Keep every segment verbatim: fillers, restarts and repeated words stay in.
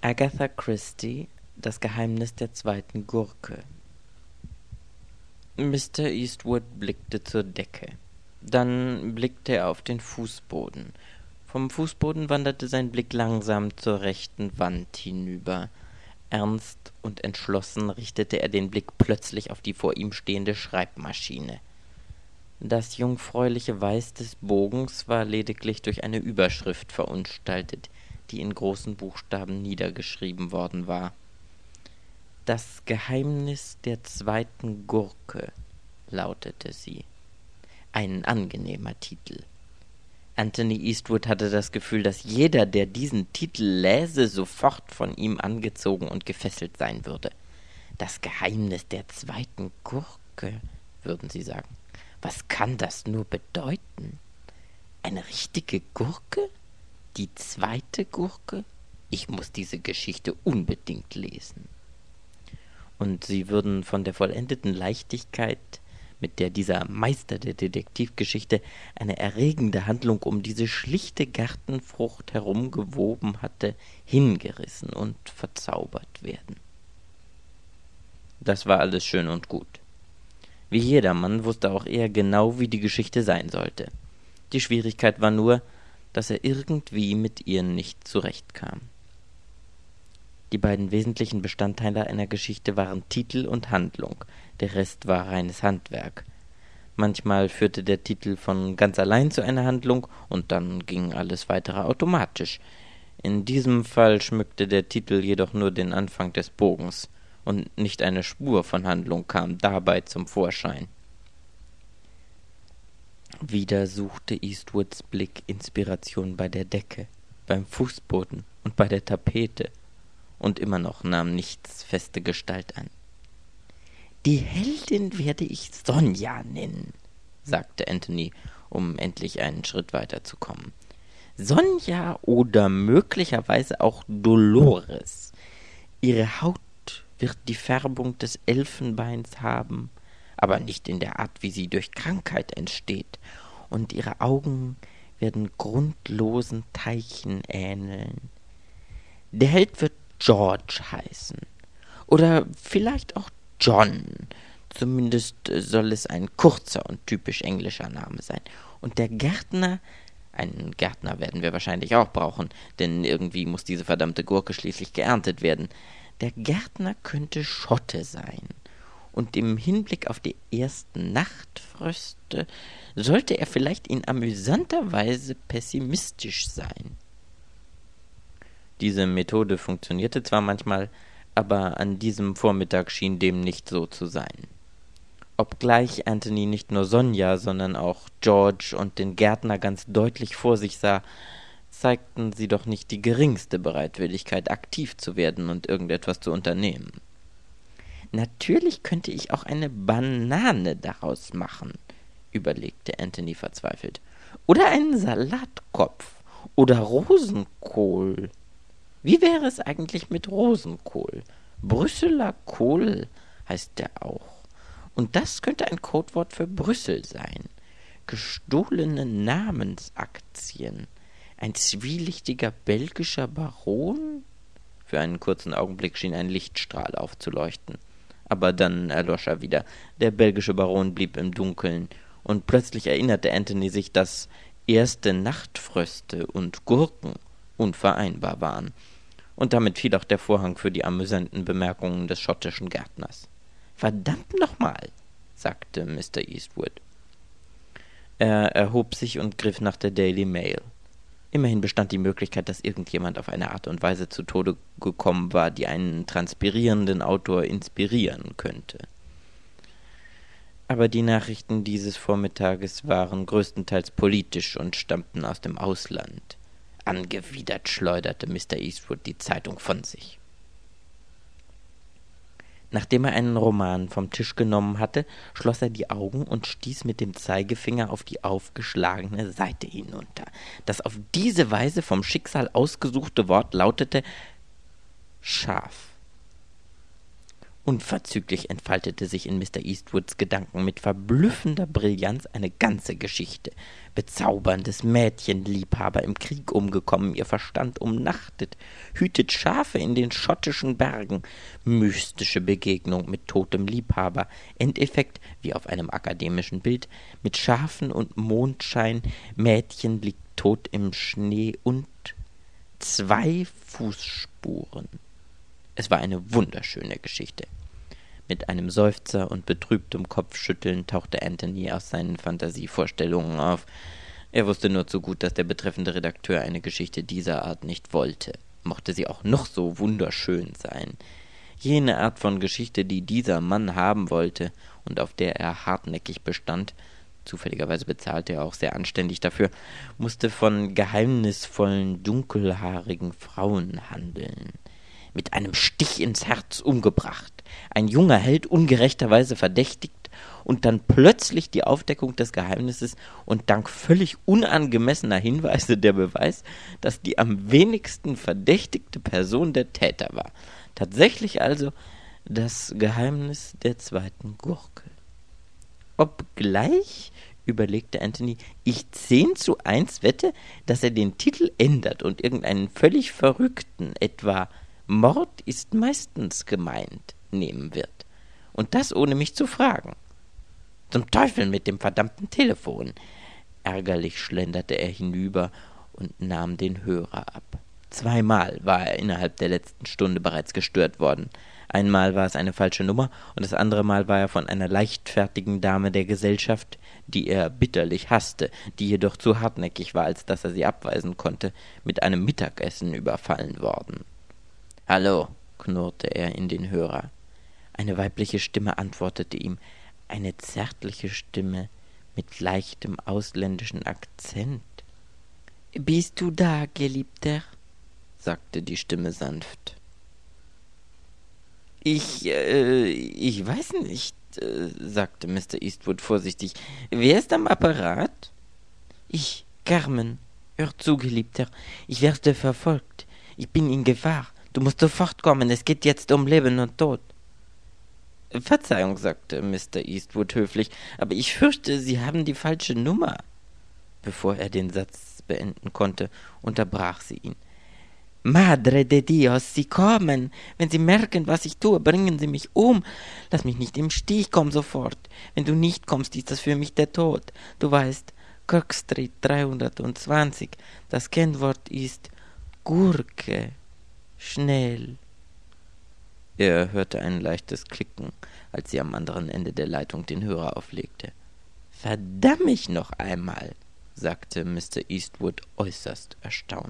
Agatha Christie, Das Geheimnis der zweiten Gurke. Mister Eastwood blickte zur Decke. Dann blickte er auf den Fußboden. Vom Fußboden wanderte sein Blick langsam zur rechten Wand hinüber. Ernst und entschlossen richtete er den Blick plötzlich auf die vor ihm stehende Schreibmaschine. Das jungfräuliche Weiß des Bogens war lediglich durch eine Überschrift verunstaltet, die in großen Buchstaben niedergeschrieben worden war. »Das Geheimnis der zweiten Gurke«, lautete sie. Ein angenehmer Titel. Anthony Eastwood hatte das Gefühl, dass jeder, der diesen Titel läse, sofort von ihm angezogen und gefesselt sein würde. »Das Geheimnis der zweiten Gurke«, würden Sie sagen. Was kann das nur bedeuten? Eine richtige Gurke? Die zweite Gurke? Ich muss diese Geschichte unbedingt lesen. Und sie würden von der vollendeten Leichtigkeit, mit der dieser Meister der Detektivgeschichte eine erregende Handlung um diese schlichte Gartenfrucht herumgewoben hatte, hingerissen und verzaubert werden. Das war alles schön und gut. Wie jedermann wusste auch er genau, wie die Geschichte sein sollte. Die Schwierigkeit war nur, dass er irgendwie mit ihr nicht zurechtkam. Die beiden wesentlichen Bestandteile einer Geschichte waren Titel und Handlung, der Rest war reines Handwerk. Manchmal führte der Titel von ganz allein zu einer Handlung und dann ging alles weitere automatisch. In diesem Fall schmückte der Titel jedoch nur den Anfang des Bogens, und nicht eine Spur von Handlung kam dabei zum Vorschein. Wieder suchte Eastwoods Blick Inspiration bei der Decke, beim Fußboden und bei der Tapete, und immer noch nahm nichts feste Gestalt an. »Die Heldin werde ich Sonja nennen«, sagte Anthony, um endlich einen Schritt weiter zu kommen. »Sonja oder möglicherweise auch Dolores. Ihre Haut wird die Färbung des Elfenbeins haben, aber nicht in der Art, wie sie durch Krankheit entsteht, und ihre Augen werden grundlosen Teichen ähneln. Der Held wird George heißen, oder vielleicht auch John, zumindest soll es ein kurzer und typisch englischer Name sein, und der Gärtner, einen Gärtner werden wir wahrscheinlich auch brauchen, denn irgendwie muss diese verdammte Gurke schließlich geerntet werden, der Gärtner könnte Schotte sein, und im Hinblick auf die ersten Nachtfröste sollte er vielleicht in amüsanter Weise pessimistisch sein. Diese Methode funktionierte zwar manchmal, aber an diesem Vormittag schien dem nicht so zu sein. Obgleich Anthony nicht nur Sonja, sondern auch George und den Gärtner ganz deutlich vor sich sah, zeigten sie doch nicht die geringste Bereitwilligkeit, aktiv zu werden und irgendetwas zu unternehmen. »Natürlich könnte ich auch eine Banane daraus machen«, überlegte Anthony verzweifelt. »Oder einen Salatkopf oder Rosenkohl. Wie wäre es eigentlich mit Rosenkohl? Brüsseler Kohl heißt der auch. Und das könnte ein Codewort für Brüssel sein. Gestohlene Namensaktien. Ein zwielichtiger belgischer Baron?« Für einen kurzen Augenblick schien ein Lichtstrahl aufzuleuchten. Aber dann erlosch er wieder. Der belgische Baron blieb im Dunkeln, und plötzlich erinnerte Anthony sich, dass erste Nachtfröste und Gurken unvereinbar waren. Und damit fiel auch der Vorhang für die amüsanten Bemerkungen des schottischen Gärtners. »Verdammt nochmal«, sagte Mister Eastwood. Er erhob sich und griff nach der Daily Mail. Immerhin bestand die Möglichkeit, dass irgendjemand auf eine Art und Weise zu Tode gekommen war, die einen transpirierenden Autor inspirieren könnte. Aber die Nachrichten dieses Vormittages waren größtenteils politisch und stammten aus dem Ausland. Angewidert schleuderte Mister Eastwood die Zeitung von sich. Nachdem er einen Roman vom Tisch genommen hatte, schloss er die Augen und stieß mit dem Zeigefinger auf die aufgeschlagene Seite hinunter. Das auf diese Weise vom Schicksal ausgesuchte Wort lautete »Schaf«. Unverzüglich entfaltete sich in Mister Eastwoods Gedanken mit verblüffender Brillanz eine ganze Geschichte. Bezauberndes Mädchen, Liebhaber im Krieg umgekommen, ihr Verstand umnachtet, hütet Schafe in den schottischen Bergen, mystische Begegnung mit totem Liebhaber, Endeffekt, wie auf einem akademischen Bild, mit Schafen und Mondschein, Mädchen liegt tot im Schnee und zwei Fußspuren. Es war eine wunderschöne Geschichte. Mit einem Seufzer und betrübtem Kopfschütteln tauchte Anthony aus seinen Fantasievorstellungen auf. Er wusste nur zu gut, dass der betreffende Redakteur eine Geschichte dieser Art nicht wollte, mochte sie auch noch so wunderschön sein. Jene Art von Geschichte, die dieser Mann haben wollte und auf der er hartnäckig bestand, zufälligerweise bezahlte er auch sehr anständig dafür, musste von geheimnisvollen, dunkelhaarigen Frauen handeln. Mit einem Stich ins Herz umgebracht, ein junger Held ungerechterweise verdächtigt und dann plötzlich die Aufdeckung des Geheimnisses und dank völlig unangemessener Hinweise der Beweis, dass die am wenigsten verdächtigte Person der Täter war. Tatsächlich also das Geheimnis der zweiten Gurke. Obgleich, überlegte Anthony, ich zehn zu eins wette, dass er den Titel ändert und irgendeinen völlig Verrückten, etwa Mord ist meistens gemeint, nehmen wird. Und das ohne mich zu fragen. Zum Teufel mit dem verdammten Telefon. Ärgerlich schlenderte er hinüber und nahm den Hörer ab. Zweimal war er innerhalb der letzten Stunde bereits gestört worden. Einmal war es eine falsche Nummer und das andere Mal war er von einer leichtfertigen Dame der Gesellschaft, die er bitterlich hasste, die jedoch zu hartnäckig war, als dass er sie abweisen konnte, mit einem Mittagessen überfallen worden. »Hallo«, knurrte er in den Hörer. Eine weibliche Stimme antwortete ihm, eine zärtliche Stimme mit leichtem ausländischen Akzent. »Bist du da, Geliebter?« sagte die Stimme sanft. »Ich, äh, ich weiß nicht«, äh, sagte Mister Eastwood vorsichtig. »Wer ist am Apparat?« »Ich, Carmen. Hör zu, Geliebter. Ich werde verfolgt. Ich bin in Gefahr. Du musst sofort kommen, es geht jetzt um Leben und Tod.« »Verzeihung«, sagte Mister Eastwood höflich, »aber ich fürchte, Sie haben die falsche Nummer.« Bevor er den Satz beenden konnte, unterbrach sie ihn. »Madre de Dios, Sie kommen! Wenn Sie merken, was ich tue, bringen Sie mich um! Lass mich nicht im Stich, komm sofort! Wenn du nicht kommst, ist das für mich der Tod. Du weißt, Kirk Street dreihundertzwanzig. Das Kennwort ist Gurke. Schnell!« Er hörte ein leichtes Klicken, als sie am anderen Ende der Leitung den Hörer auflegte. »Verdamm mich noch einmal«, sagte Mister Eastwood äußerst erstaunt.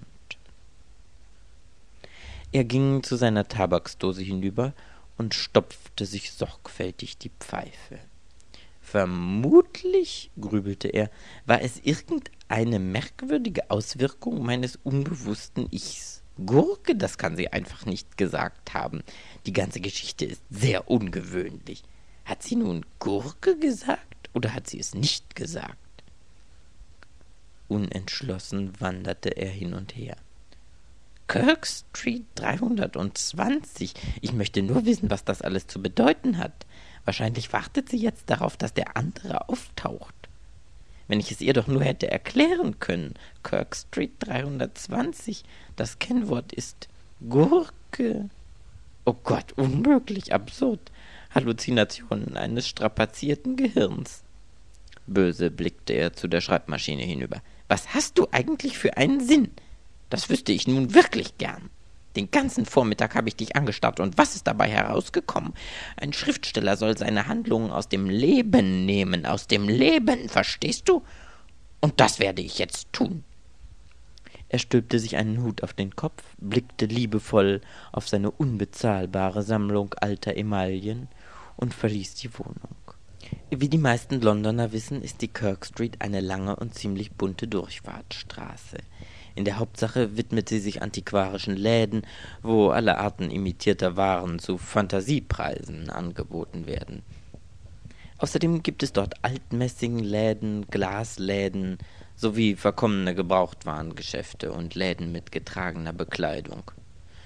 Er ging zu seiner Tabaksdose hinüber und stopfte sich sorgfältig die Pfeife. Vermutlich, grübelte er, war es irgendeine merkwürdige Auswirkung meines unbewussten Ichs. Gurke, das kann sie einfach nicht gesagt haben. Die ganze Geschichte ist sehr ungewöhnlich. Hat sie nun Gurke gesagt oder hat sie es nicht gesagt? Unentschlossen wanderte er hin und her. Kirk Street dreihundertzwanzig. Ich möchte nur wissen, was das alles zu bedeuten hat. Wahrscheinlich wartet sie jetzt darauf, dass der andere auftaucht. Wenn ich es ihr doch nur hätte erklären können. Kirk Street dreihundertzwanzig. Das Kennwort ist Gurke. Oh Gott, unmöglich, absurd. Halluzinationen eines strapazierten Gehirns. Böse blickte er zu der Schreibmaschine hinüber. Was hast du eigentlich für einen Sinn? Das wüsste ich nun wirklich gern. Den ganzen Vormittag habe ich dich angestarrt, und was ist dabei herausgekommen? Ein Schriftsteller soll seine Handlungen aus dem Leben nehmen, aus dem Leben, verstehst du? Und das werde ich jetzt tun. Er stülpte sich einen Hut auf den Kopf, blickte liebevoll auf seine unbezahlbare Sammlung alter Emaillen und verließ die Wohnung. Wie die meisten Londoner wissen, ist die Kirk Street eine lange und ziemlich bunte Durchfahrtsstraße. In der Hauptsache widmet sie sich antiquarischen Läden, wo alle Arten imitierter Waren zu Fantasiepreisen angeboten werden. Außerdem gibt es dort Altmessingläden, Glasläden sowie verkommene Gebrauchtwarengeschäfte und Läden mit getragener Bekleidung.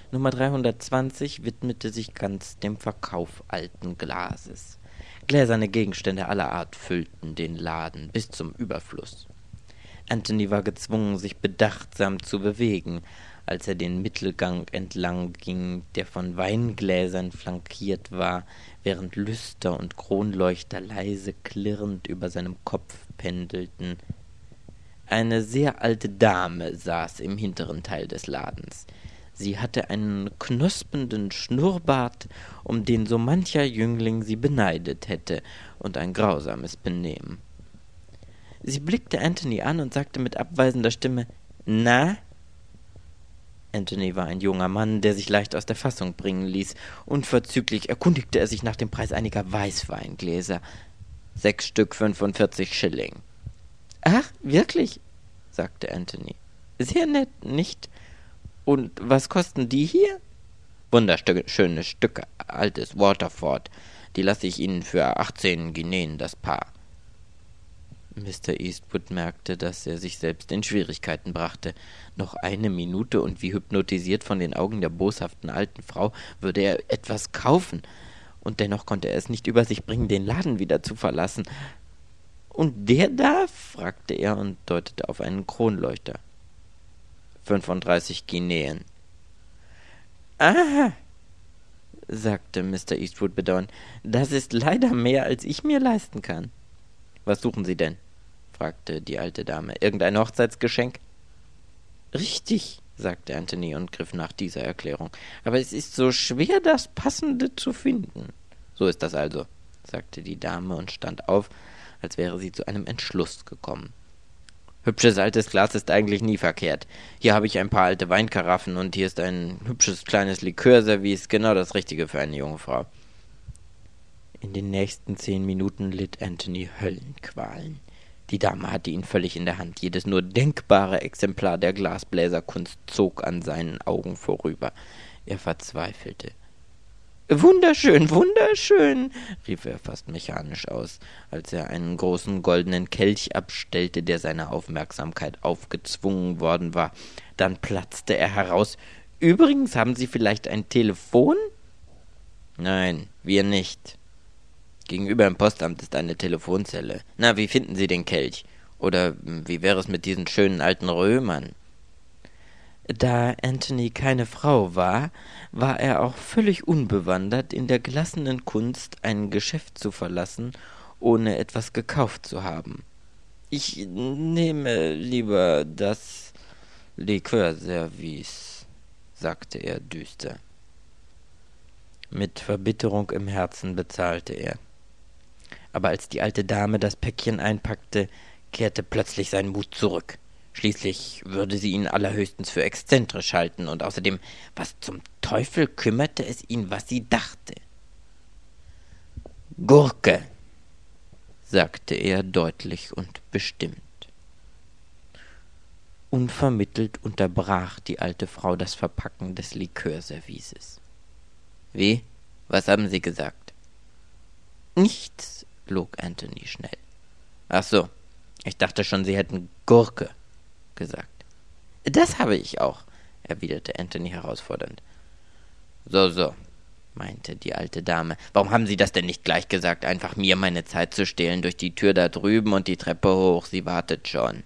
Nummer dreihundertzwanzig widmete sich ganz dem Verkauf alten Glases. Gläserne Gegenstände aller Art füllten den Laden bis zum Überfluss. Anthony war gezwungen, sich bedachtsam zu bewegen, als er den Mittelgang entlang ging, der von Weingläsern flankiert war, während Lüster und Kronleuchter leise klirrend über seinem Kopf pendelten. Eine sehr alte Dame saß im hinteren Teil des Ladens. Sie hatte einen knospenden Schnurrbart, um den so mancher Jüngling sie beneidet hätte, und ein grausames Benehmen. Sie blickte Anthony an und sagte mit abweisender Stimme, »Na?« Anthony war ein junger Mann, der sich leicht aus der Fassung bringen ließ. Unverzüglich erkundigte er sich nach dem Preis einiger Weißweingläser. »Sechs Stück fünfundvierzig Schilling.« »Ach, wirklich?« sagte Anthony. »Sehr nett, nicht? Und was kosten die hier?« »Wunderschöne Stücke, altes Waterford. Die lasse ich Ihnen für achtzehn Guineen das Paar.« Mister Eastwood merkte, dass er sich selbst in Schwierigkeiten brachte. Noch eine Minute, und wie hypnotisiert von den Augen der boshaften alten Frau, würde er etwas kaufen. Und dennoch konnte er es nicht über sich bringen, den Laden wieder zu verlassen. »Und der da?« fragte er und deutete auf einen Kronleuchter. »Fünfunddreißig Guineen.« »Aha«, sagte Mister Eastwood bedauernd, »das ist leider mehr, als ich mir leisten kann.« »Was suchen Sie denn?« fragte die alte Dame. »Irgendein Hochzeitsgeschenk?« »Richtig«, sagte Anthony und griff nach dieser Erklärung. »Aber es ist so schwer, das Passende zu finden.« »So ist das also«, sagte die Dame und stand auf, als wäre sie zu einem Entschluss gekommen. »Hübsches altes Glas ist eigentlich nie verkehrt. Hier habe ich ein paar alte Weinkaraffen und hier ist ein hübsches kleines Likörservice, genau das Richtige für eine junge Frau.« In den nächsten zehn Minuten litt Anthony Höllenqualen. Die Dame hatte ihn völlig in der Hand. Jedes nur denkbare Exemplar der Glasbläserkunst zog an seinen Augen vorüber. Er verzweifelte. »Wunderschön, wunderschön«, rief er fast mechanisch aus, als er einen großen goldenen Kelch abstellte, der seiner Aufmerksamkeit aufgezwungen worden war. Dann platzte er heraus. »Übrigens, haben Sie vielleicht ein Telefon?« »Nein, wir nicht. Gegenüber im Postamt ist eine Telefonzelle. Na, wie finden Sie den Kelch? Oder wie wäre es mit diesen schönen alten Römern?« Da Anthony keine Frau war, war er auch völlig unbewandert in der gelassenen Kunst, ein Geschäft zu verlassen, ohne etwas gekauft zu haben. »Ich nehme lieber das Likörservice«, sagte er düster. Mit Verbitterung im Herzen bezahlte er. Aber als die alte Dame das Päckchen einpackte, kehrte plötzlich sein Mut zurück. Schließlich würde sie ihn allerhöchstens für exzentrisch halten, und außerdem, was zum Teufel kümmerte es ihn, was sie dachte? »Gurke«, sagte er deutlich und bestimmt. Unvermittelt unterbrach die alte Frau das Verpacken des Likörservices. »Wie? Was haben Sie gesagt?« »Nichts«, log Anthony schnell. »Ach so, ich dachte schon, Sie hätten Gurke gesagt.« »Das habe ich auch«, erwiderte Anthony herausfordernd. »So, so«, meinte die alte Dame. »Warum haben Sie das denn nicht gleich gesagt, einfach mir meine Zeit zu stehlen, durch die Tür da drüben und die Treppe hoch, sie wartet schon.«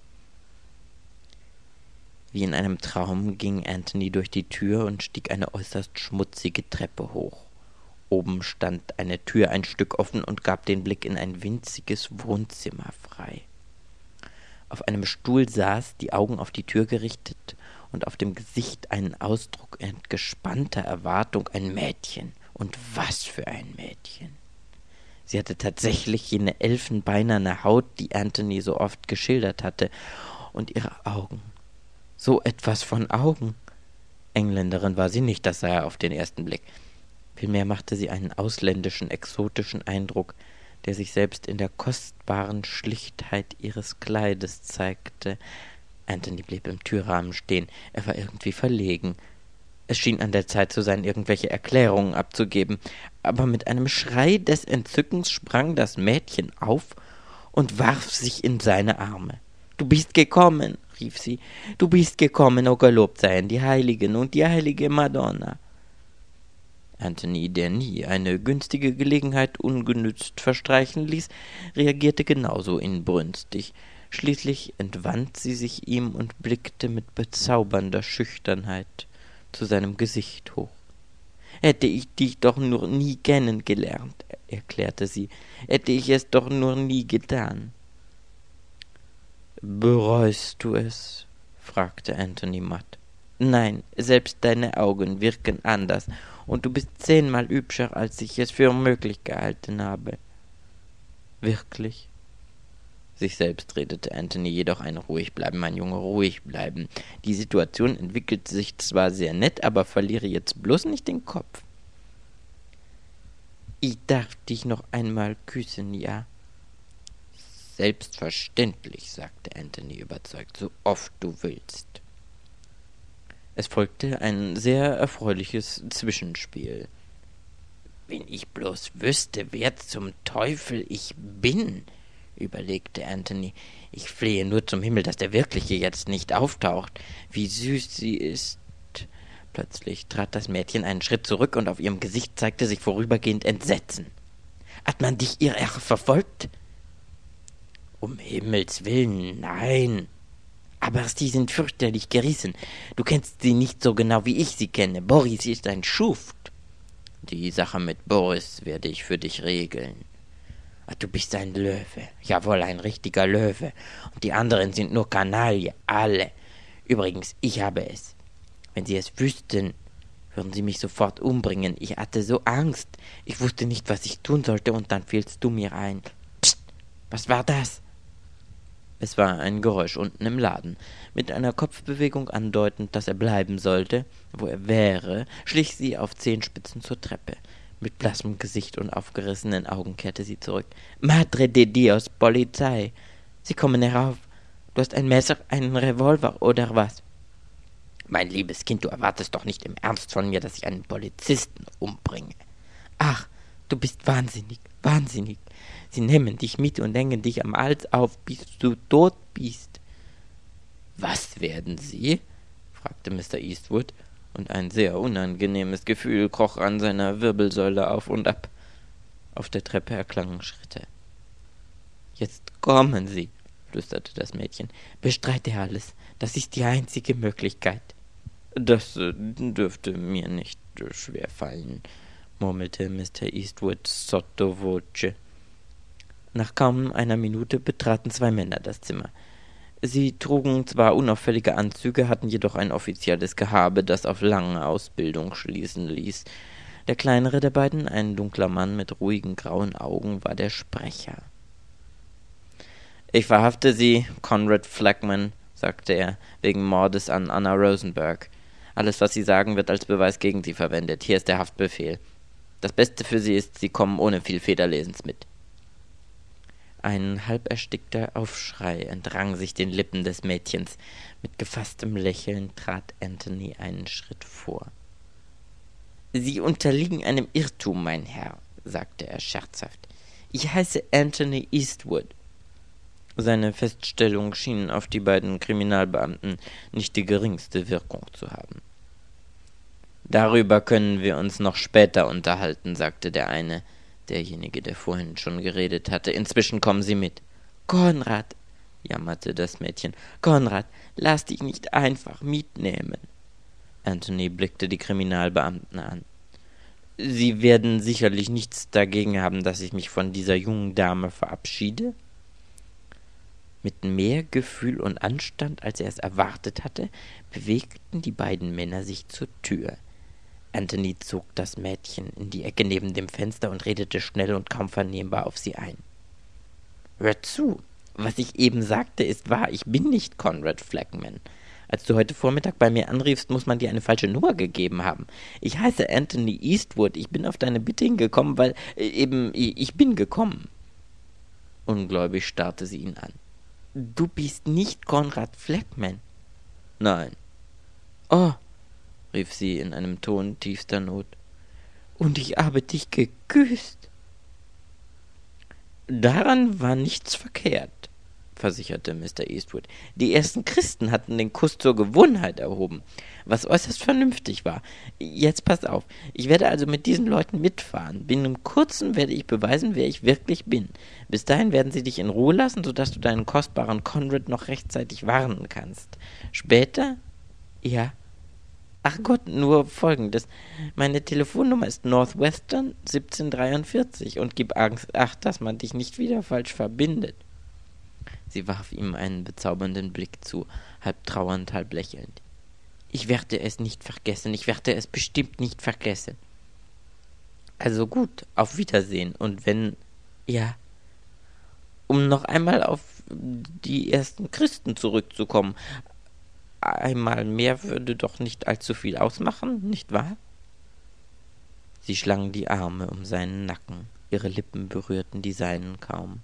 Wie in einem Traum ging Anthony durch die Tür und stieg eine äußerst schmutzige Treppe hoch. Oben stand eine Tür ein Stück offen und gab den Blick in ein winziges Wohnzimmer frei. Auf einem Stuhl saß, die Augen auf die Tür gerichtet und auf dem Gesicht einen Ausdruck gespannter Erwartung, ein Mädchen. Und was für ein Mädchen! Sie hatte tatsächlich jene elfenbeinerne Haut, die Anthony so oft geschildert hatte, und ihre Augen. So etwas von Augen! Engländerin war sie nicht, das sah er auf den ersten Blick. Vielmehr machte sie einen ausländischen, exotischen Eindruck, der sich selbst in der kostbaren Schlichtheit ihres Kleides zeigte. Anthony blieb im Türrahmen stehen. Er war irgendwie verlegen. Es schien an der Zeit zu sein, irgendwelche Erklärungen abzugeben, aber mit einem Schrei des Entzückens sprang das Mädchen auf und warf sich in seine Arme. »Du bist gekommen«, rief sie. »Du bist gekommen, oh gelobt seien die Heiligen und die heilige Madonna.« Anthony, der nie eine günstige Gelegenheit ungenützt verstreichen ließ, reagierte genauso inbrünstig. Schließlich entwand sie sich ihm und blickte mit bezaubernder Schüchternheit zu seinem Gesicht hoch. »Hätte ich dich doch nur nie kennengelernt«, erklärte sie, »hätte ich es doch nur nie getan.« »Bereust du es?« fragte Anthony matt. »Nein, selbst deine Augen wirken anders, und du bist zehnmal hübscher, als ich es für möglich gehalten habe.« »Wirklich?« Sich selbst redete Anthony jedoch ein »Ruhig bleiben, mein Junge, ruhig bleiben. Die Situation entwickelt sich zwar sehr nett, aber verliere jetzt bloß nicht den Kopf.« »Ich darf dich noch einmal küssen, ja?« »Selbstverständlich«, sagte Anthony überzeugt, »so oft du willst.« Es folgte ein sehr erfreuliches Zwischenspiel. »Wenn ich bloß wüsste, wer zum Teufel ich bin«, überlegte Anthony. »Ich flehe nur zum Himmel, dass der Wirkliche jetzt nicht auftaucht. Wie süß sie ist.« Plötzlich trat das Mädchen einen Schritt zurück, und auf ihrem Gesicht zeigte sich vorübergehend Entsetzen. »Hat man dich hierher verfolgt?« »Um Himmels willen, nein. Aber sie sind fürchterlich gerissen. Du kennst sie nicht so genau, wie ich sie kenne. Boris ist ein Schuft.« »Die Sache mit Boris werde ich für dich regeln.« »Ach, du bist ein Löwe. Jawohl, ein richtiger Löwe. Und die anderen sind nur Kanaille, alle. Übrigens, ich habe es. Wenn sie es wüssten, würden sie mich sofort umbringen. Ich hatte so Angst. Ich wusste nicht, was ich tun sollte, und dann fielst du mir ein. Psst, was war das?« Es war ein Geräusch unten im Laden. Mit einer Kopfbewegung andeutend, dass er bleiben sollte, wo er wäre, schlich sie auf Zehenspitzen zur Treppe. Mit blassem Gesicht und aufgerissenen Augen kehrte sie zurück. »Madre de Dios, Polizei! Sie kommen herauf. Du hast ein Messer, einen Revolver, oder was?« »Mein liebes Kind, du erwartest doch nicht im Ernst von mir, dass ich einen Polizisten umbringe.« »Ach, du bist wahnsinnig, wahnsinnig. Sie nehmen dich mit und hängen dich am Hals auf, bis du tot bist.« »Was werden Sie?« fragte Mister Eastwood, und ein sehr unangenehmes Gefühl kroch an seiner Wirbelsäule auf und ab. Auf der Treppe erklangen Schritte. »Jetzt kommen Sie«, flüsterte das Mädchen. »Bestreite alles. Das ist die einzige Möglichkeit.« »Das äh, dürfte mir nicht äh, schwer fallen«, murmelte Mister Eastwood sotto voce. Nach kaum einer Minute betraten zwei Männer das Zimmer. Sie trugen zwar unauffällige Anzüge, hatten jedoch ein offizielles Gehabe, das auf lange Ausbildung schließen ließ. Der kleinere der beiden, ein dunkler Mann mit ruhigen grauen Augen, war der Sprecher. »Ich verhafte Sie, Conrad Flagman«, sagte er, »wegen Mordes an Anna Rosenberg. Alles, was Sie sagen, wird als Beweis gegen Sie verwendet. Hier ist der Haftbefehl. Das Beste für Sie ist, Sie kommen ohne viel Federlesens mit.« Ein halb erstickter Aufschrei entrang sich den Lippen des Mädchens. Mit gefasstem Lächeln trat Anthony einen Schritt vor. »Sie unterliegen einem Irrtum, mein Herr«, sagte er scherzhaft. »Ich heiße Anthony Eastwood.« Seine Feststellung schien auf die beiden Kriminalbeamten nicht die geringste Wirkung zu haben. »Darüber können wir uns noch später unterhalten«, sagte der eine, derjenige, der vorhin schon geredet hatte. »Inzwischen kommen Sie mit.« »Konrad«, jammerte das Mädchen, »Konrad, lass dich nicht einfach mitnehmen.« Anthony blickte die Kriminalbeamten an. »Sie werden sicherlich nichts dagegen haben, dass ich mich von dieser jungen Dame verabschiede?« Mit mehr Gefühl und Anstand, als er es erwartet hatte, bewegten die beiden Männer sich zur Tür. Anthony zog das Mädchen in die Ecke neben dem Fenster und redete schnell und kaum vernehmbar auf sie ein. »Hör zu, was ich eben sagte, ist wahr. Ich bin nicht Conrad Flagman. Als du heute Vormittag bei mir anriefst, muss man dir eine falsche Nummer gegeben haben. Ich heiße Anthony Eastwood. Ich bin auf deine Bitte hingekommen, weil äh, eben ich bin gekommen.« Ungläubig starrte sie ihn an. »Du bist nicht Conrad Flagman?« »Nein.« »Oh«, rief sie in einem Ton tiefster Not. »Und ich habe dich geküsst.« »Daran war nichts verkehrt«, versicherte Mister Eastwood. Die ersten Christen hatten den Kuss zur Gewohnheit erhoben, was äußerst vernünftig war. Jetzt passt auf, ich werde also mit diesen Leuten mitfahren. Binnen kurzem werde ich beweisen, wer ich wirklich bin. Bis dahin werden sie dich in Ruhe lassen, sodass du deinen kostbaren Conrad noch rechtzeitig warnen kannst. Später? Ja. Ach Gott, nur Folgendes. Meine Telefonnummer ist Northwestern siebzehnhundertdreiundvierzig und gib Acht, dass man dich nicht wieder falsch verbindet. Sie warf ihm einen bezaubernden Blick zu, halb trauernd, halb lächelnd. Ich werde es nicht vergessen, ich werde es bestimmt nicht vergessen. Also gut, auf Wiedersehen. Und wenn... Ja. Um noch einmal auf die ersten Christen zurückzukommen. Einmal mehr würde doch nicht allzu viel ausmachen, nicht wahr? Sie schlang die Arme um seinen Nacken. Ihre Lippen berührten die seinen kaum.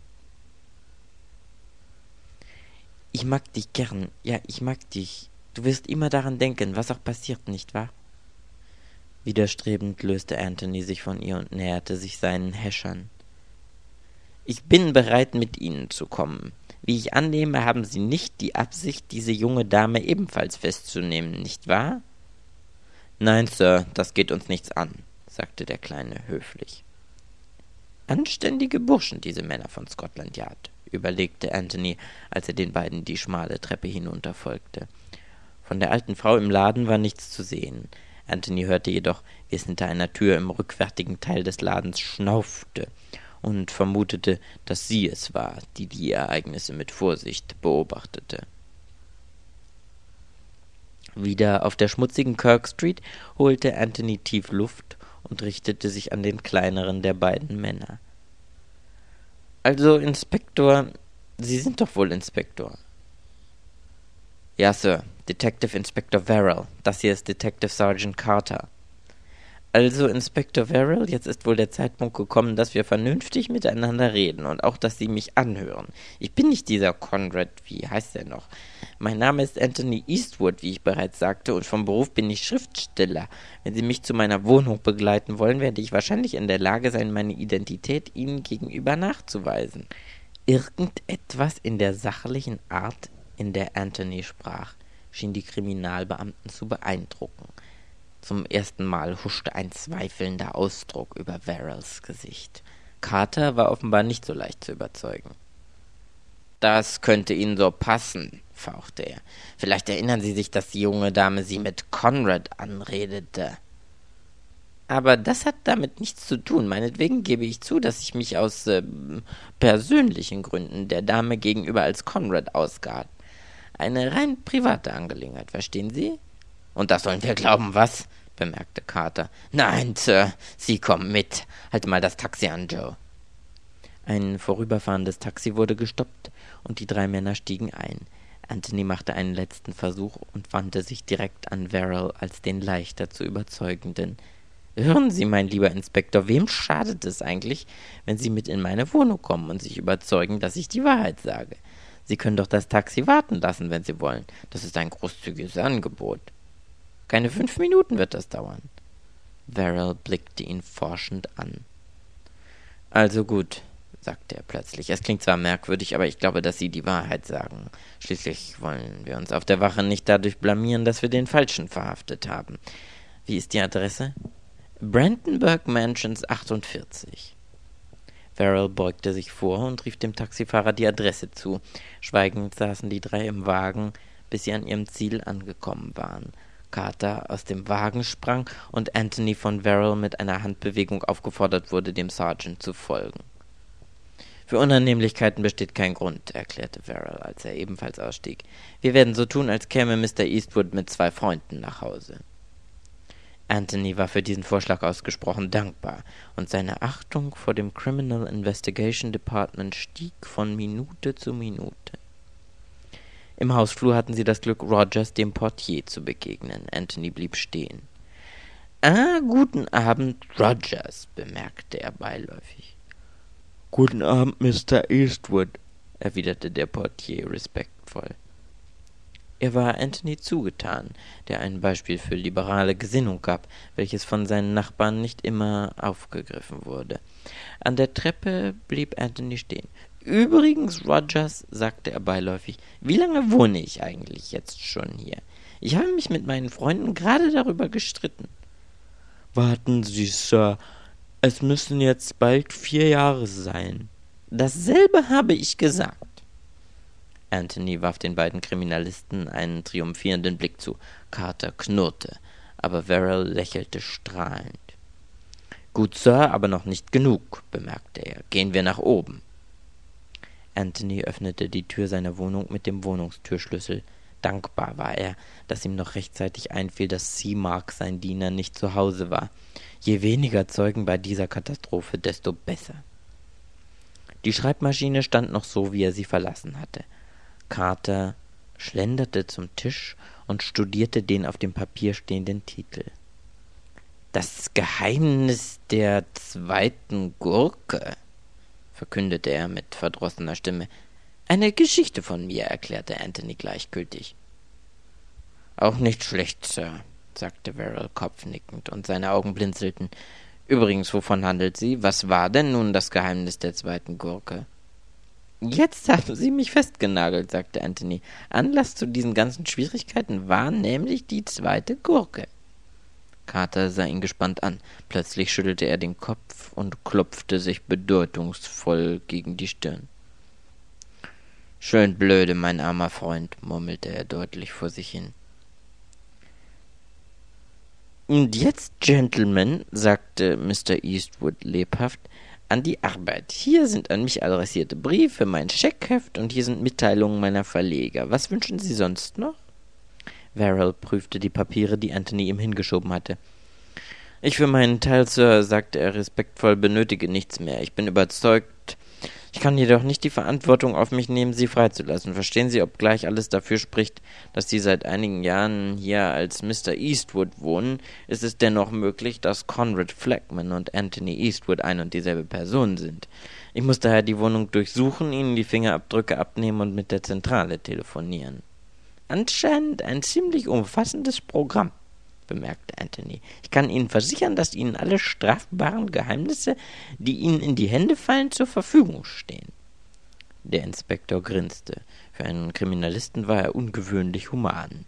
Ich mag dich gern, ja, ich mag dich. Du wirst immer daran denken, was auch passiert, nicht wahr? Widerstrebend löste Anthony sich von ihr und näherte sich seinen Häschern. Ich bin bereit, mit Ihnen zu kommen. Wie ich annehme, haben Sie nicht die Absicht, diese junge Dame ebenfalls festzunehmen, nicht wahr? Nein, Sir, das geht uns nichts an, sagte der Kleine höflich. Anständige Burschen, diese Männer von Scotland Yard, überlegte Anthony, als er den beiden die schmale Treppe hinunterfolgte. Von der alten Frau im Laden war nichts zu sehen. Anthony hörte jedoch, wie es hinter einer Tür im rückwärtigen Teil des Ladens schnaufte, und vermutete, dass sie es war, die die Ereignisse mit Vorsicht beobachtete. Wieder auf der schmutzigen Kirk Street holte Anthony tief Luft und richtete sich an den kleineren der beiden Männer. »Also, Inspektor, Sie sind doch wohl Inspektor?« »Ja, Sir, Detective Inspector Verrill. Das hier ist Detective Sergeant Carter.« »Also, Inspektor Verrill, jetzt ist wohl der Zeitpunkt gekommen, dass wir vernünftig miteinander reden und auch, dass Sie mich anhören. Ich bin nicht dieser Conrad, wie heißt er noch? Mein Name ist Anthony Eastwood, wie ich bereits sagte, und vom Beruf bin ich Schriftsteller. Wenn Sie mich zu meiner Wohnung begleiten wollen, werde ich wahrscheinlich in der Lage sein, meine Identität Ihnen gegenüber nachzuweisen.« Irgendetwas in der sachlichen Art, in der Anthony sprach, schien die Kriminalbeamten zu beeindrucken. Zum ersten Mal huschte ein zweifelnder Ausdruck über Verrills Gesicht. Carter war offenbar nicht so leicht zu überzeugen. »Das könnte Ihnen so passen«, fauchte er. »Vielleicht erinnern Sie sich, dass die junge Dame Sie mit Conrad anredete.« »Aber das hat damit nichts zu tun. Meinetwegen gebe ich zu, dass ich mich aus äh, persönlichen Gründen der Dame gegenüber als Conrad ausgab. Eine rein private Angelegenheit, verstehen Sie?« »Und das sollen wir glauben, was?« bemerkte Carter. »Nein, Sir, Sie kommen mit. Halte mal das Taxi an, Joe.« Ein vorüberfahrendes Taxi wurde gestoppt, und die drei Männer stiegen ein. Anthony machte einen letzten Versuch und wandte sich direkt an Verrill als den leichter zu überzeugenden. »Hören Sie, mein lieber Inspektor, wem schadet es eigentlich, wenn Sie mit in meine Wohnung kommen und sich überzeugen, dass ich die Wahrheit sage? Sie können doch das Taxi warten lassen, wenn Sie wollen. Das ist ein großzügiges Angebot.« »Keine fünf Minuten wird das dauern.« Verrill blickte ihn forschend an. »Also gut«, sagte er plötzlich. »Es klingt zwar merkwürdig, aber ich glaube, dass Sie die Wahrheit sagen. Schließlich wollen wir uns auf der Wache nicht dadurch blamieren, dass wir den Falschen verhaftet haben. Wie ist die Adresse?« »Brandenburg Mansions achtundvierzig.« Verrill beugte sich vor und rief dem Taxifahrer die Adresse zu. Schweigend saßen die drei im Wagen, bis sie an ihrem Ziel angekommen waren. Carter aus dem Wagen sprang und Anthony von Verrill mit einer Handbewegung aufgefordert wurde, dem Sergeant zu folgen. »Für Unannehmlichkeiten besteht kein Grund«, erklärte Verrill, als er ebenfalls ausstieg. »Wir werden so tun, als käme Mister Eastwood mit zwei Freunden nach Hause.« Anthony war für diesen Vorschlag ausgesprochen dankbar, und seine Achtung vor dem Criminal Investigation Department stieg von Minute zu Minute. Im Hausflur hatten sie das Glück, Rogers, dem Portier, zu begegnen. Anthony blieb stehen. »Ah, guten Abend, Rogers«, bemerkte er beiläufig. »Guten Abend, Mister Eastwood«, erwiderte der Portier respektvoll. Er war Anthony zugetan, der ein Beispiel für liberale Gesinnung gab, welches von seinen Nachbarn nicht immer aufgegriffen wurde. An der Treppe blieb Anthony stehen. Übrigens, Rogers, sagte er beiläufig, wie lange wohne ich eigentlich jetzt schon hier? Ich habe mich mit meinen Freunden gerade darüber gestritten. Warten Sie, Sir, es müssen jetzt bald vier Jahre sein. Dasselbe habe ich gesagt. Anthony warf den beiden Kriminalisten einen triumphierenden Blick zu. Carter knurrte, aber Verrill lächelte strahlend. »Gut, Sir, aber noch nicht genug«, bemerkte er. »Gehen wir nach oben.« Anthony öffnete die Tür seiner Wohnung mit dem Wohnungstürschlüssel. Dankbar war er, dass ihm noch rechtzeitig einfiel, dass C-Mark, sein Diener, nicht zu Hause war. Je weniger Zeugen bei dieser Katastrophe, desto besser. Die Schreibmaschine stand noch so, wie er sie verlassen hatte. Carter schlenderte zum Tisch und studierte den auf dem Papier stehenden Titel. »Das Geheimnis der zweiten Gurke«, verkündete er mit verdrossener Stimme. »Eine Geschichte von mir«, erklärte Anthony gleichgültig. »Auch nicht schlecht, Sir«, sagte Verrill kopfnickend, und seine Augen blinzelten. »Übrigens, wovon handelt sie? Was war denn nun das Geheimnis der zweiten Gurke?« »Jetzt haben Sie mich festgenagelt«, sagte Anthony. »Anlass zu diesen ganzen Schwierigkeiten war nämlich die zweite Gurke.« Carter sah ihn gespannt an. Plötzlich schüttelte er den Kopf und klopfte sich bedeutungsvoll gegen die Stirn. »Schön blöde, mein armer Freund«, murmelte er deutlich vor sich hin. »Und jetzt, Gentlemen«, sagte Mister Eastwood lebhaft, »an die Arbeit. Hier sind an mich adressierte Briefe, mein Scheckheft, und hier sind Mitteilungen meiner Verleger. Was wünschen Sie sonst noch?« Verrill prüfte die Papiere, die Anthony ihm hingeschoben hatte. »Ich für meinen Teil, Sir«, sagte er respektvoll, »benötige nichts mehr. Ich bin überzeugt. Ich kann jedoch nicht die Verantwortung auf mich nehmen, Sie freizulassen. Verstehen Sie, obgleich alles dafür spricht, dass Sie seit einigen Jahren hier als Mister Eastwood wohnen, ist es dennoch möglich, dass Conrad Flagman und Anthony Eastwood ein und dieselbe Person sind. Ich muss daher die Wohnung durchsuchen, Ihnen die Fingerabdrücke abnehmen und mit der Zentrale telefonieren.« »Anscheinend ein ziemlich umfassendes Programm«, bemerkte Anthony. »Ich kann Ihnen versichern, dass Ihnen alle strafbaren Geheimnisse, die Ihnen in die Hände fallen, zur Verfügung stehen.« Der Inspektor grinste. Für einen Kriminalisten war er ungewöhnlich human.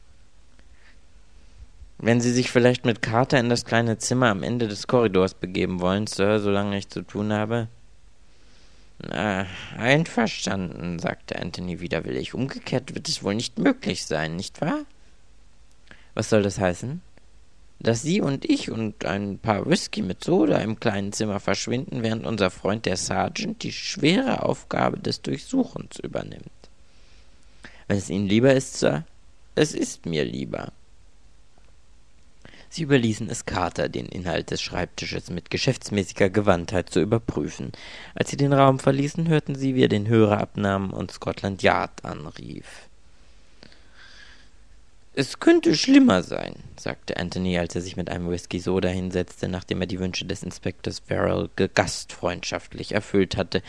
»Wenn Sie sich vielleicht mit Carter in das kleine Zimmer am Ende des Korridors begeben wollen, Sir, solange ich zu tun habe?« »Na, einverstanden«, sagte Anthony widerwillig. »Umgekehrt wird es wohl nicht möglich sein, nicht wahr?« »Was soll das heißen?« »Dass Sie und ich und ein paar Whisky mit Soda im kleinen Zimmer verschwinden, während unser Freund der Sergeant die schwere Aufgabe des Durchsuchens übernimmt.« »Wenn es Ihnen lieber ist, Sir?« »Es ist mir lieber.« Sie überließen es Carter, den Inhalt des Schreibtisches mit geschäftsmäßiger Gewandtheit zu überprüfen. Als sie den Raum verließen, hörten sie, wie er den Hörer abnahm und Scotland Yard anrief. »Es könnte schlimmer sein«, sagte Anthony, als er sich mit einem Whisky-Soda hinsetzte, nachdem er die Wünsche des Inspektors Verrill gastfreundschaftlich erfüllt hatte.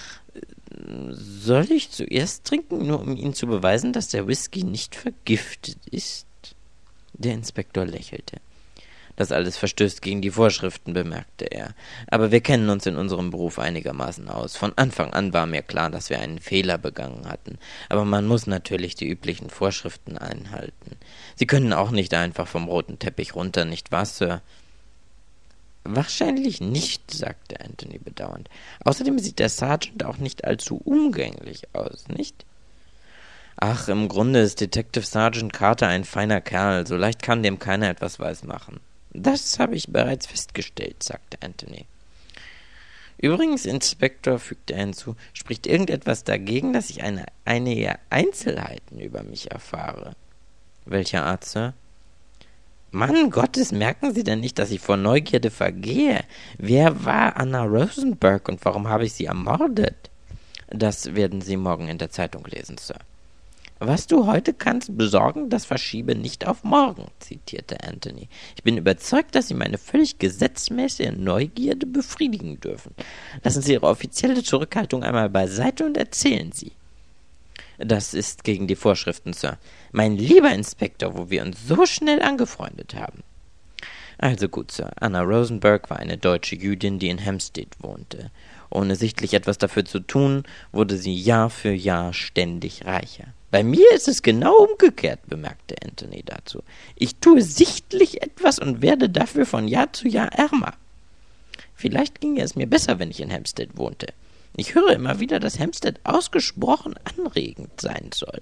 »Soll ich zuerst trinken, nur um Ihnen zu beweisen, dass der Whisky nicht vergiftet ist?« Der Inspektor lächelte. »Das alles verstößt gegen die Vorschriften«, bemerkte er. »Aber wir kennen uns in unserem Beruf einigermaßen aus. Von Anfang an war mir klar, dass wir einen Fehler begangen hatten. Aber man muss natürlich die üblichen Vorschriften einhalten. Sie können auch nicht einfach vom roten Teppich runter, nicht wahr, Sir?« »Wahrscheinlich nicht«, sagte Anthony bedauernd. »Außerdem sieht der Sergeant auch nicht allzu umgänglich aus, nicht?« »Ach, im Grunde ist Detective Sergeant Carter ein feiner Kerl. So leicht kann dem keiner etwas weismachen.« »Das habe ich bereits festgestellt«, sagte Anthony. »Übrigens, Inspektor«, fügte er hinzu, »spricht irgendetwas dagegen, dass ich eine, einige Einzelheiten über mich erfahre?« »Welcher Art, Sir?« »Mann Gottes, merken Sie denn nicht, dass ich vor Neugierde vergehe? Wer war Anna Rosenberg und warum habe ich sie ermordet?« »Das werden Sie morgen in der Zeitung lesen, Sir.« »Was du heute kannst besorgen, das verschiebe nicht auf morgen«, zitierte Anthony. »Ich bin überzeugt, dass Sie meine völlig gesetzmäßige Neugierde befriedigen dürfen. Lassen Sie Ihre offizielle Zurückhaltung einmal beiseite und erzählen Sie.« »Das ist gegen die Vorschriften, Sir.« »Mein lieber Inspektor, wo wir uns so schnell angefreundet haben.« »Also gut, Sir. Anna Rosenberg war eine deutsche Jüdin, die in Hampstead wohnte. Ohne sichtlich etwas dafür zu tun, wurde sie Jahr für Jahr ständig reicher. »Bei mir ist es genau umgekehrt«, bemerkte Anthony dazu. »Ich tue sichtlich etwas und werde dafür von Jahr zu Jahr ärmer. Vielleicht ginge es mir besser, wenn ich in Hampstead wohnte. Ich höre immer wieder, dass Hampstead ausgesprochen anregend sein soll.«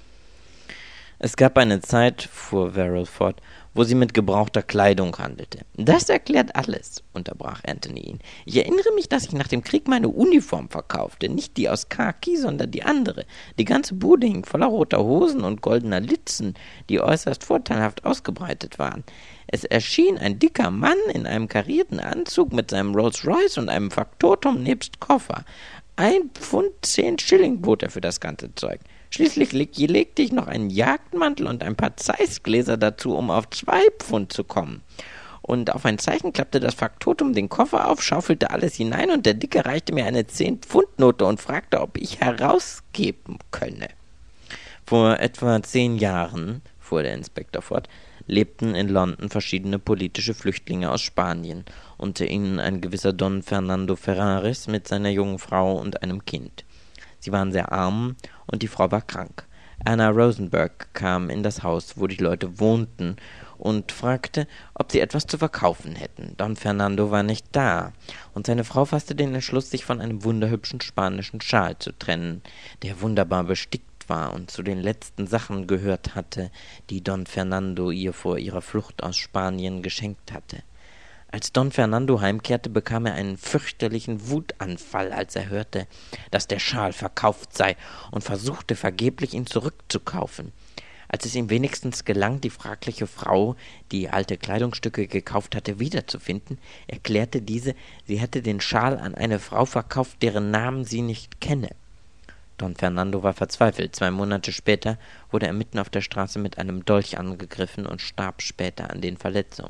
»Es gab eine Zeit«, fuhr Verrill fort, »wo sie mit gebrauchter Kleidung handelte.« »Das erklärt alles«, unterbrach Anthony ihn. »Ich erinnere mich, dass ich nach dem Krieg meine Uniform verkaufte, nicht die aus Khaki, sondern die andere. Die ganze Bude hing voller roter Hosen und goldener Litzen, die äußerst vorteilhaft ausgebreitet waren. Es erschien ein dicker Mann in einem karierten Anzug mit seinem Rolls-Royce und einem Faktotum nebst Koffer. Ein Pfund zehn Schilling bot er für das ganze Zeug. Schließlich legte ich noch einen Jagdmantel und ein paar Zeissgläser dazu, um auf zwei Pfund zu kommen. Und auf ein Zeichen klappte das Faktotum den Koffer auf, schaufelte alles hinein, und der Dicke reichte mir eine zehn-Pfund-Note und fragte, ob ich herausgeben könne.« Vor etwa zehn Jahren, fuhr der Inspektor fort, lebten in London verschiedene politische Flüchtlinge aus Spanien, unter ihnen ein gewisser Don Fernando Ferraris mit seiner jungen Frau und einem Kind. Sie waren sehr arm, und die Frau war krank. Anna Rosenberg kam in das Haus, wo die Leute wohnten, und fragte, ob sie etwas zu verkaufen hätten. Don Fernando war nicht da, und seine Frau fasste den Entschluss, sich von einem wunderhübschen spanischen Schal zu trennen, der wunderbar bestickt war und zu den letzten Sachen gehört hatte, die Don Fernando ihr vor ihrer Flucht aus Spanien geschenkt hatte. Als Don Fernando heimkehrte, bekam er einen fürchterlichen Wutanfall, als er hörte, dass der Schal verkauft sei, und versuchte vergeblich, ihn zurückzukaufen. Als es ihm wenigstens gelang, die fragliche Frau, die alte Kleidungsstücke gekauft hatte, wiederzufinden, erklärte diese, sie hätte den Schal an eine Frau verkauft, deren Namen sie nicht kenne. Don Fernando war verzweifelt. Zwei Monate später wurde er mitten auf der Straße mit einem Dolch angegriffen und starb später an den Verletzungen.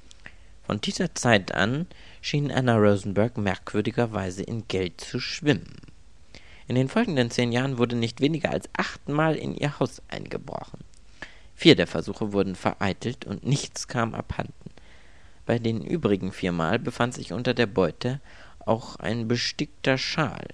Von dieser Zeit an schien Anna Rosenberg merkwürdigerweise in Geld zu schwimmen. In den folgenden zehn Jahren wurde nicht weniger als achtmal in ihr Haus eingebrochen. Vier der Versuche wurden vereitelt und nichts kam abhanden. Bei den übrigen viermal befand sich unter der Beute auch ein bestickter Schal.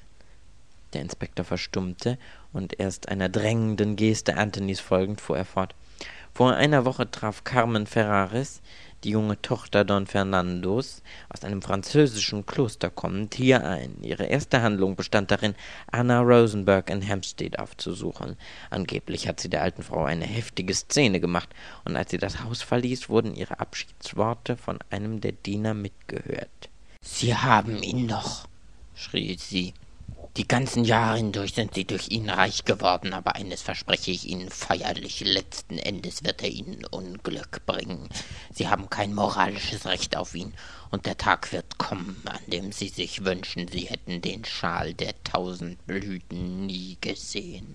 Der Inspektor verstummte, und erst einer drängenden Geste Anthonys folgend fuhr er fort. Vor einer Woche traf Carmen Ferraris, die junge Tochter Don Fernandos, aus einem französischen Kloster kommend, hier ein. Ihre erste Handlung bestand darin, Anna Rosenberg in Hampstead aufzusuchen. Angeblich hat sie der alten Frau eine heftige Szene gemacht, und als sie das Haus verließ, wurden ihre Abschiedsworte von einem der Diener mitgehört. »Sie haben ihn noch«, schrie sie. »Die ganzen Jahre hindurch sind Sie durch ihn reich geworden, aber eines verspreche ich Ihnen feierlich, letzten Endes wird er Ihnen Unglück bringen. Sie haben kein moralisches Recht auf ihn, und der Tag wird kommen, an dem Sie sich wünschen, Sie hätten den Schal der tausend Blüten nie gesehen.«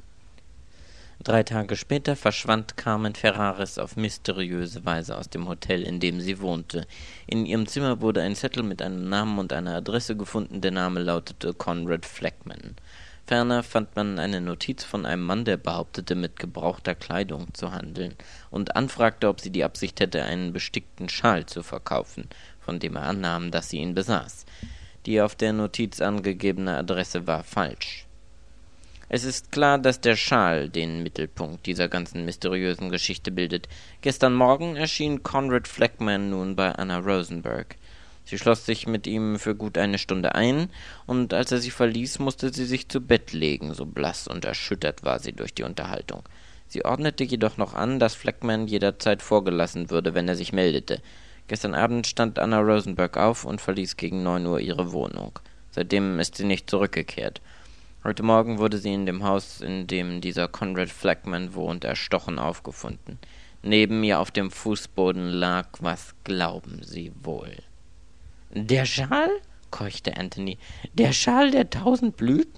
Drei Tage später verschwand Carmen Ferraris auf mysteriöse Weise aus dem Hotel, in dem sie wohnte. In ihrem Zimmer wurde ein Zettel mit einem Namen und einer Adresse gefunden. Der Name lautete Conrad Fleckman. Ferner fand man eine Notiz von einem Mann, der behauptete, mit gebrauchter Kleidung zu handeln, und anfragte, ob sie die Absicht hätte, einen bestickten Schal zu verkaufen, von dem er annahm, dass sie ihn besaß. Die auf der Notiz angegebene Adresse war falsch. Es ist klar, dass der Schal den Mittelpunkt dieser ganzen mysteriösen Geschichte bildet. Gestern Morgen erschien Conrad Fleckman nun bei Anna Rosenberg. Sie schloss sich mit ihm für gut eine Stunde ein, und als er sie verließ, musste sie sich zu Bett legen, so blass und erschüttert war sie durch die Unterhaltung. Sie ordnete jedoch noch an, dass Fleckman jederzeit vorgelassen würde, wenn er sich meldete. Gestern Abend stand Anna Rosenberg auf und verließ gegen neun Uhr ihre Wohnung. Seitdem ist sie nicht zurückgekehrt. Heute Morgen wurde sie in dem Haus, in dem dieser Conrad Fleckman wohnt, erstochen aufgefunden. Neben ihr auf dem Fußboden lag, was glauben Sie wohl? »Der Schal?« keuchte Anthony. »Der Schal der tausend Blüten?«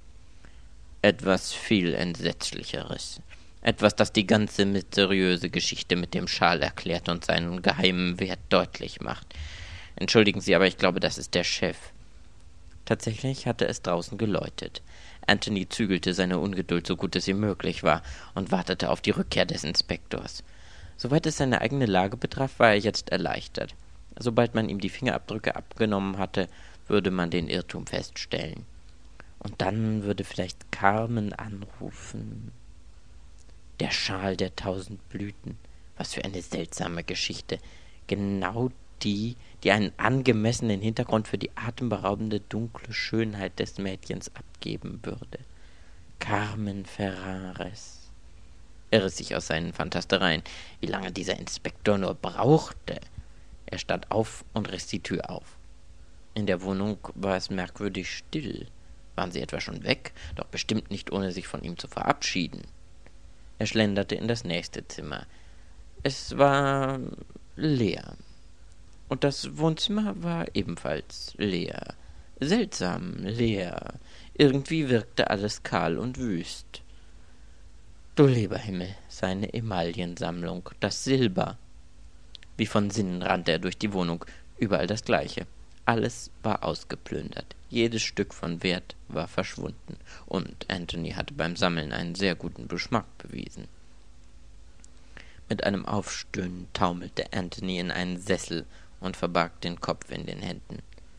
»Etwas viel Entsetzlicheres. Etwas, das die ganze mysteriöse Geschichte mit dem Schal erklärt und seinen geheimen Wert deutlich macht. Entschuldigen Sie, aber ich glaube, das ist der Chef.« Tatsächlich hatte es draußen geläutet. Anthony zügelte seine Ungeduld so gut es ihm möglich war und wartete auf die Rückkehr des Inspektors. Soweit es seine eigene Lage betraf, war er jetzt erleichtert. Sobald man ihm die Fingerabdrücke abgenommen hatte, würde man den Irrtum feststellen. Und dann würde vielleicht Carmen anrufen. Der Schal der tausend Blüten. Was für eine seltsame Geschichte. Genau die, die einen angemessenen Hintergrund für die atemberaubende, dunkle Schönheit des Mädchens abgeben würde. Carmen Ferrares. Er riss sich aus seinen Fantastereien. Wie lange dieser Inspektor nur brauchte. Er stand auf und riss die Tür auf. In der Wohnung war es merkwürdig still. Waren sie etwa schon weg? Doch bestimmt nicht, ohne sich von ihm zu verabschieden. Er schlenderte in das nächste Zimmer. Es war leer. Und das Wohnzimmer war ebenfalls leer. Seltsam leer. Irgendwie wirkte alles kahl und wüst. Du lieber Himmel, seine Emaillensammlung, das Silber. Wie von Sinnen rannte er durch die Wohnung, überall das Gleiche. Alles war ausgeplündert, jedes Stück von Wert war verschwunden, und Anthony hatte beim Sammeln einen sehr guten Geschmack bewiesen. Mit einem Aufstöhnen taumelte Anthony in einen Sessel und verbarg den Kopf in den Händen.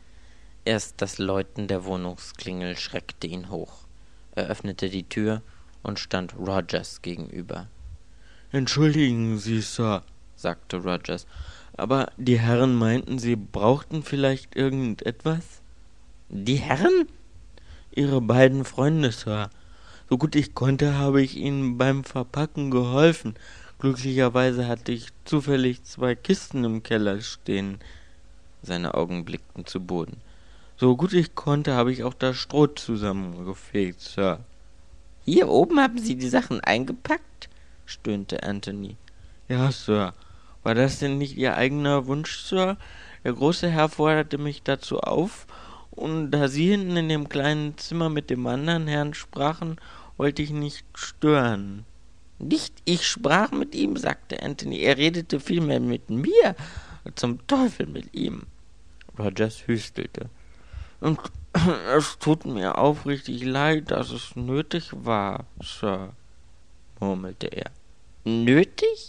Erst das Läuten der Wohnungsklingel schreckte ihn hoch. Er öffnete die Tür und stand Rogers gegenüber. »Entschuldigen Sie, Sir«, sagte Rogers, »aber die Herren meinten, Sie brauchten vielleicht irgendetwas?« »Die Herren?« »Ihre beiden Freunde, Sir. So gut ich konnte, habe ich ihnen beim Verpacken geholfen. Glücklicherweise hatte ich zufällig zwei Kisten im Keller stehen.« Seine Augen blickten zu Boden. »So gut ich konnte, habe ich auch das Stroh zusammengefegt, Sir.« »Hier oben haben Sie die Sachen eingepackt?« stöhnte Anthony. »Ja, Sir. War das denn nicht Ihr eigener Wunsch, Sir? Der große Herr forderte mich dazu auf, und da Sie hinten in dem kleinen Zimmer mit dem anderen Herrn sprachen, wollte ich nicht stören.« »Nicht ich sprach mit ihm«, sagte Anthony, »er redete vielmehr mit mir. Zum Teufel mit ihm.« Rogers hüstelte. »Und es tut mir aufrichtig leid, dass es nötig war, Sir«, murmelte er. »Nötig?«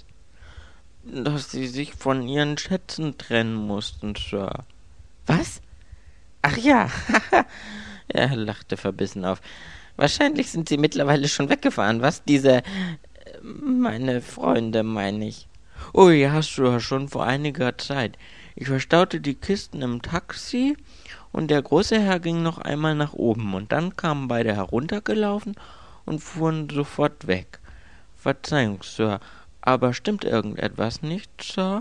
»Dass Sie sich von Ihren Schätzen trennen mussten, Sir.« »Was? Ach ja, haha!« Er lachte verbissen auf. »Wahrscheinlich sind Sie mittlerweile schon weggefahren, was? Diese... meine Freunde, meine ich.« »Oh ja, Sir, schon vor einiger Zeit. Ich verstaute die Kisten im Taxi, und der große Herr ging noch einmal nach oben, und dann kamen beide heruntergelaufen und fuhren sofort weg. Verzeihung, Sir, aber stimmt irgendetwas nicht, Sir?«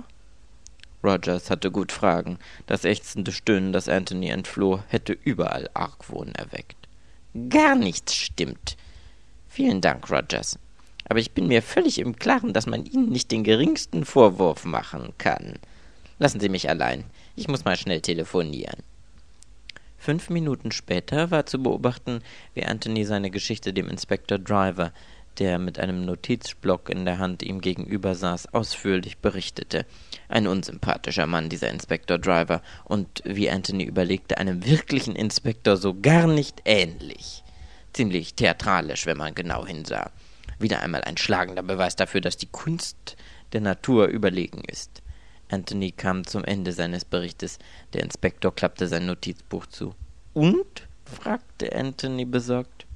Rogers hatte gut Fragen. Das ächzende Stöhnen, das Anthony entfloh, hätte überall Argwohn erweckt. »Gar nichts stimmt. Vielen Dank, Rogers. Aber ich bin mir völlig im Klaren, dass man Ihnen nicht den geringsten Vorwurf machen kann. Lassen Sie mich allein. Ich muss mal schnell telefonieren.« Fünf Minuten später war zu beobachten, wie Anthony seine Geschichte dem Inspektor Driver, der mit einem Notizblock in der Hand ihm gegenüber saß, ausführlich berichtete. Ein unsympathischer Mann, dieser Inspektor Driver, und, wie Anthony überlegte, einem wirklichen Inspektor so gar nicht ähnlich. Ziemlich theatralisch, wenn man genau hinsah. Wieder einmal ein schlagender Beweis dafür, dass die Kunst der Natur überlegen ist. Anthony kam zum Ende seines Berichtes. Der Inspektor klappte sein Notizbuch zu. »Und?« fragte Anthony besorgt.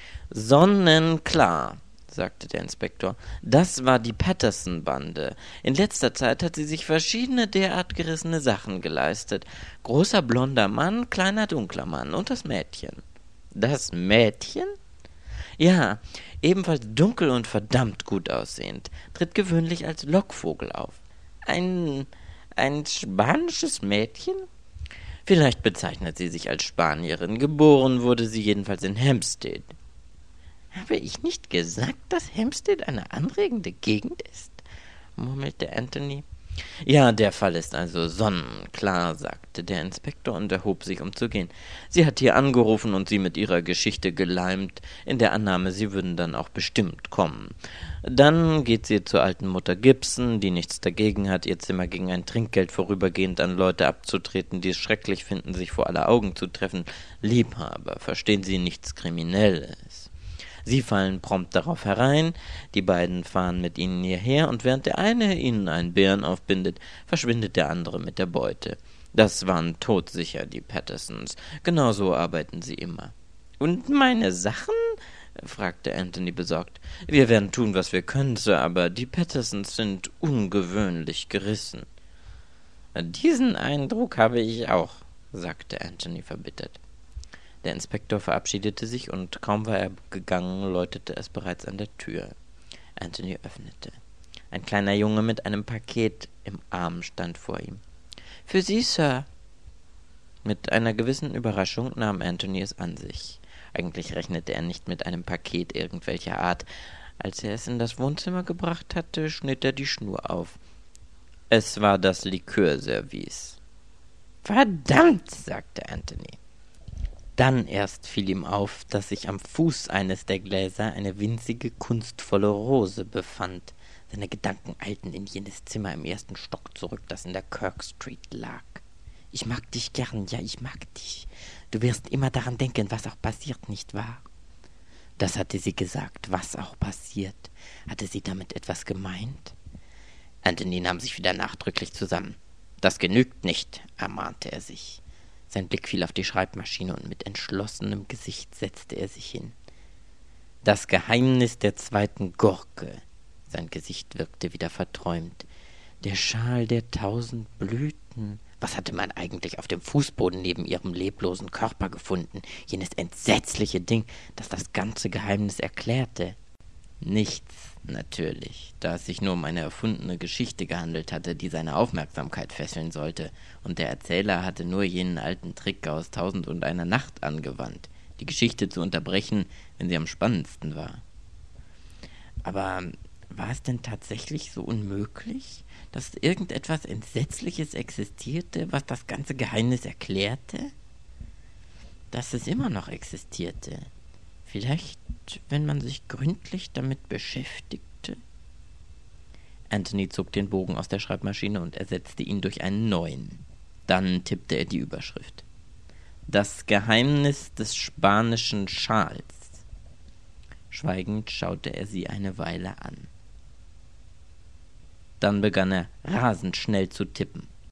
»Sonnenklar«, sagte der Inspektor. »Das war die Patterson-Bande. In letzter Zeit hat sie sich verschiedene derart gerissene Sachen geleistet. Großer blonder Mann, kleiner dunkler Mann und das Mädchen.« »Das Mädchen?« »Ja, ebenfalls dunkel und verdammt gut aussehend. Tritt gewöhnlich als Lockvogel auf.« »Ein... ein spanisches Mädchen?« »Vielleicht bezeichnet sie sich als Spanierin. Geboren wurde sie jedenfalls in Hampstead.« »Habe ich nicht gesagt, dass Hampstead eine anregende Gegend ist?« murmelte Anthony. »Ja, der Fall ist also sonnenklar«, sagte der Inspektor und erhob sich, um zu gehen. »Sie hat hier angerufen und sie mit ihrer Geschichte geleimt, in der Annahme, sie würden dann auch bestimmt kommen. Dann geht sie zur alten Mutter Gibson, die nichts dagegen hat, ihr Zimmer gegen ein Trinkgeld vorübergehend an Leute abzutreten, die es schrecklich finden, sich vor aller Augen zu treffen. Liebhaber, verstehen Sie, nichts Kriminelles. Sie fallen prompt darauf herein, die beiden fahren mit ihnen hierher, und während der eine ihnen einen Bären aufbindet, verschwindet der andere mit der Beute. Das waren todsicher, die Pattersons. Genau so arbeiten sie immer. »Und meine Sachen?« fragte Anthony besorgt. »Wir werden tun, was wir können, Sir, aber die Pattersons sind ungewöhnlich gerissen.« »Diesen Eindruck habe ich auch«, sagte Anthony verbittert. Der Inspektor verabschiedete sich, und kaum war er gegangen, läutete es bereits an der Tür. Anthony öffnete. Ein kleiner Junge mit einem Paket im Arm stand vor ihm. »Für Sie, Sir.« Mit einer gewissen Überraschung nahm Anthony es an sich. Eigentlich rechnete er nicht mit einem Paket irgendwelcher Art. Als er es in das Wohnzimmer gebracht hatte, schnitt er die Schnur auf. Es war das Likörservice. »Verdammt«, sagte Anthony. Dann erst fiel ihm auf, dass sich am Fuß eines der Gläser eine winzige, kunstvolle Rose befand. Seine Gedanken eilten in jenes Zimmer im ersten Stock zurück, das in der Kirk Street lag. »Ich mag dich gern, ja, ich mag dich. Du wirst immer daran denken, was auch passiert, nicht wahr?« Das hatte sie gesagt, was auch passiert. Hatte sie damit etwas gemeint? Anthony nahm sich wieder nachdrücklich zusammen. »Das genügt nicht«, ermahnte er sich. Sein Blick fiel auf die Schreibmaschine, und mit entschlossenem Gesicht setzte er sich hin. »Das Geheimnis der zweiten Gurke.« Sein Gesicht wirkte wieder verträumt. »Der Schal der tausend Blüten.« Was hatte man eigentlich auf dem Fußboden neben ihrem leblosen Körper gefunden? Jenes entsetzliche Ding, das das ganze Geheimnis erklärte. Nichts, natürlich, da es sich nur um eine erfundene Geschichte gehandelt hatte, die seine Aufmerksamkeit fesseln sollte, und der Erzähler hatte nur jenen alten Trick aus Tausend und einer Nacht angewandt, die Geschichte zu unterbrechen, wenn sie am spannendsten war. Aber war es denn tatsächlich so unmöglich, dass irgendetwas Entsetzliches existierte, was das ganze Geheimnis erklärte? Dass es immer noch existierte. Vielleicht, wenn man sich gründlich damit beschäftigte? Anthony zog den Bogen aus der Schreibmaschine und ersetzte ihn durch einen neuen. Dann tippte er die Überschrift. »Das Geheimnis des spanischen Schals.« Schweigend schaute er sie eine Weile an. Dann begann er rasend schnell zu tippen.